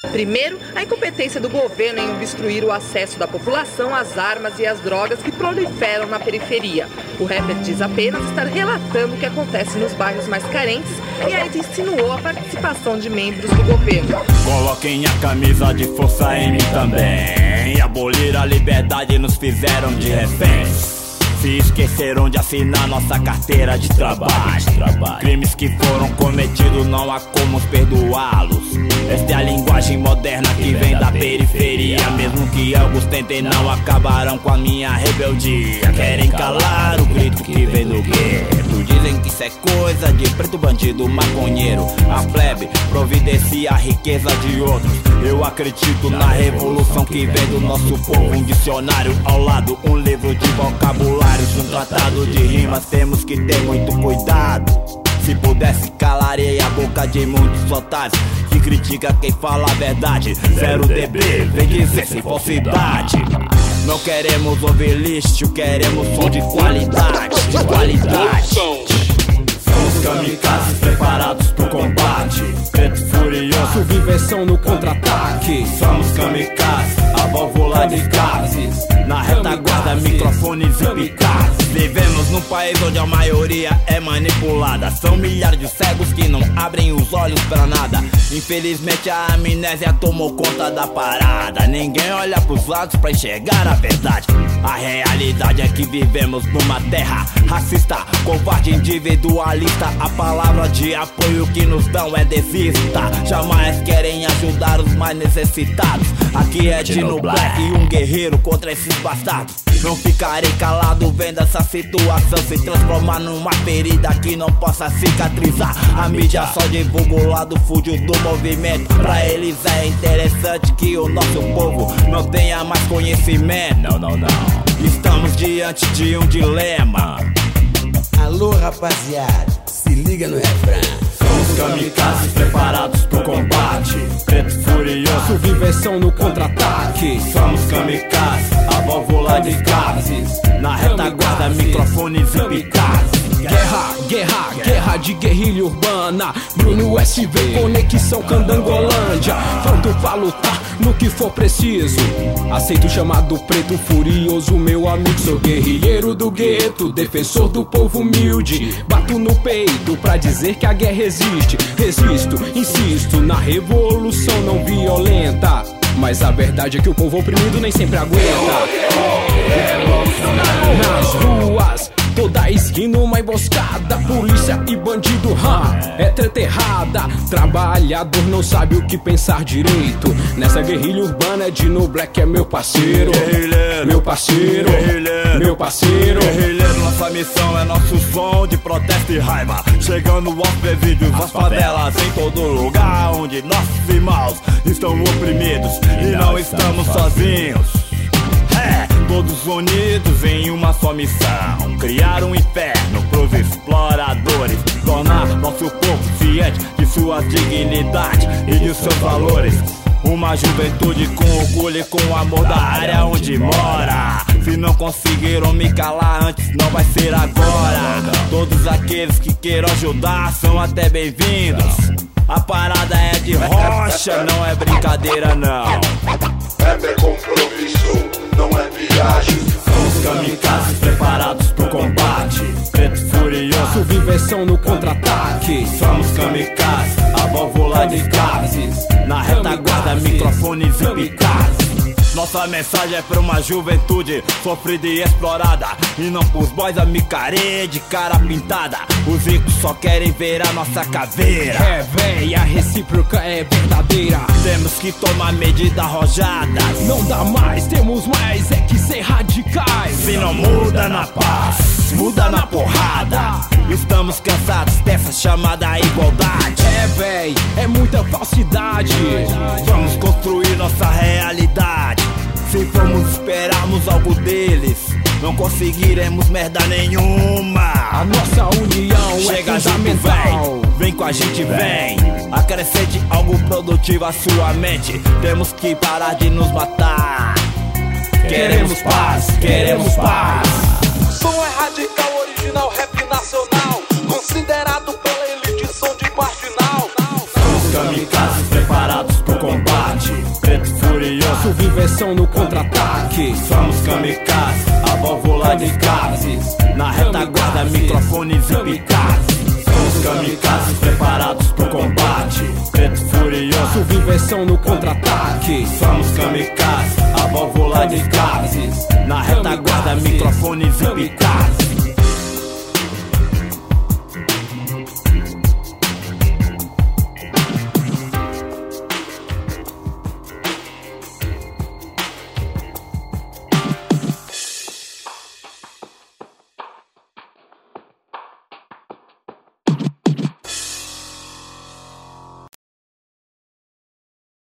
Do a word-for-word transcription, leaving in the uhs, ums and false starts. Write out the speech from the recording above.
Primeiro, a incompetência do governo em obstruir o acesso da população às armas e às drogas que proliferam na periferia. O rapper diz apenas estar relatando o que acontece nos bairros mais carentes e ainda insinuou a participação de membros do governo. Coloquem a camisa de força em mim também. Abolir a liberdade nos fizeram de reféns. Se esqueceram de assinar nossa carteira de trabalho. Crimes que foram cometidos não há como perdoá-los. Esta é a linguagem moderna que vem da periferia. Mesmo que alguns tentem, não acabarão com a minha rebeldia. Querem calar o grito que vem do gueto. Dizem que isso é coisa de preto bandido maconheiro. A plebe providencia a riqueza de outros. Eu acredito na revolução que vem do nosso povo. Um dicionário ao lado, um livro de vocabulário, um tratado de rimas, temos que ter muito cuidado. Se pudesse calaria a boca de muitos otários que critica quem fala a verdade. Zero D B, vem dizer sem falsidade. Não queremos ouvir lixo, queremos som de qualidade. De qualidade. Somos kamikazes preparados pro combate. Preto furioso, subversão no contra-ataque. Somos kamikazes, a válvula de gases. Na retaguarda, microfones e picazes. Vivemos num país onde a maioria é manipulada. São milhares de cegos que não abrem os olhos pra nada. Infelizmente a amnésia tomou conta da parada. Ninguém olha pros lados pra enxergar a verdade. A realidade é que vivemos numa terra racista, covarde, individualista. A palavra de apoio que nos dão é desista. Jamais querem ajudar os mais necessitados. Aqui é Dino Black e um guerreiro contra esses bastardos. Não ficarei calado vendo essa situação se transformar numa ferida que não possa cicatrizar. A mídia só divulga o lado fútil do movimento. Pra eles é interessante que o nosso povo não tenha mais conhecimento. Não, não, não. Estamos diante de um dilema. Alô, rapaziada, se liga no refrão. Somos kamikazes preparados pro combate. Preto furioso, subversão no contra-ataque. Somos kamikazes, a válvula de gases. Na retaguarda, microfones e picazes. Guerra, guerra, guerra de guerrilha urbana. Bruno S V, conexão Candangolândia. Pronto pra lutar no que for preciso. Aceito o chamado preto furioso, meu amigo. Sou guerrilheiro do gueto, defensor do povo humilde. Bato no peito pra dizer que a guerra existe. Resisto, insisto na revolução não violenta. Mas a verdade é que o povo oprimido nem sempre aguenta. Nas ruas, toda esquina uma emboscada. Polícia e bandido, hum, é treta errada. Trabalhador não sabe o que pensar direito. Nessa guerrilha urbana é Dino Black é meu parceiro. Guerrilheiro, meu parceiro, guerrilheiro, meu parceiro. Guerrilheiro, nossa missão é nosso som de protesto e raiva. Chegando aos presídios, às favelas, em todo lugar onde nossos irmãos estão oprimidos e não estamos sozinhos. É, todos unidos em uma só missão: criar um inferno pros exploradores. Tornar nosso povo ciente de sua dignidade e de seus valores. Uma juventude com orgulho e com amor da área onde mora. Se não conseguiram me calar antes, não vai ser agora. Todos aqueles que queiram ajudar são até bem-vindos. A parada é de rocha, não é brincadeira não. Rap é compromisso, não é viagem. Somos kamikazes preparados pro combate. Preto furioso, subversão no contra-ataque. Somos kamikazes, a válvula de gases. Na retaguarda, microfones e picazes. Nossa mensagem é pra uma juventude sofrida e explorada, e não pros boys a micarê de cara pintada. Os ricos só querem ver a nossa caveira. É, véi, a recíproca é verdadeira. Temos que tomar medidas arrojadas. Não dá mais, temos mais, é que ser radicais. Se não muda na paz, muda na porrada. Estamos cansados dessa chamada igualdade. É, véi, é muita falsidade. Vamos construir nossa realidade. Se formos esperarmos algo deles, não conseguiremos merda nenhuma. A nossa união chega é fundamental. Vem, vem com a gente, vem. Acrescente algo produtivo à sua mente. Temos que parar de nos matar. Queremos paz, queremos paz. Som é radical, original, rap nacional. Considerado pela elite som de marginal. Somos kamikazes preparados pro combate. Subversão no contra-ataque. Somos kamikazes, a válvula de gases. Na retaguarda, microfones e picazes. Somos kamikazes preparados pro combate. Preto furioso, subversão no contra-ataque. Somos kamikazes, a válvula de gases. Na retaguarda, microfones e picazes.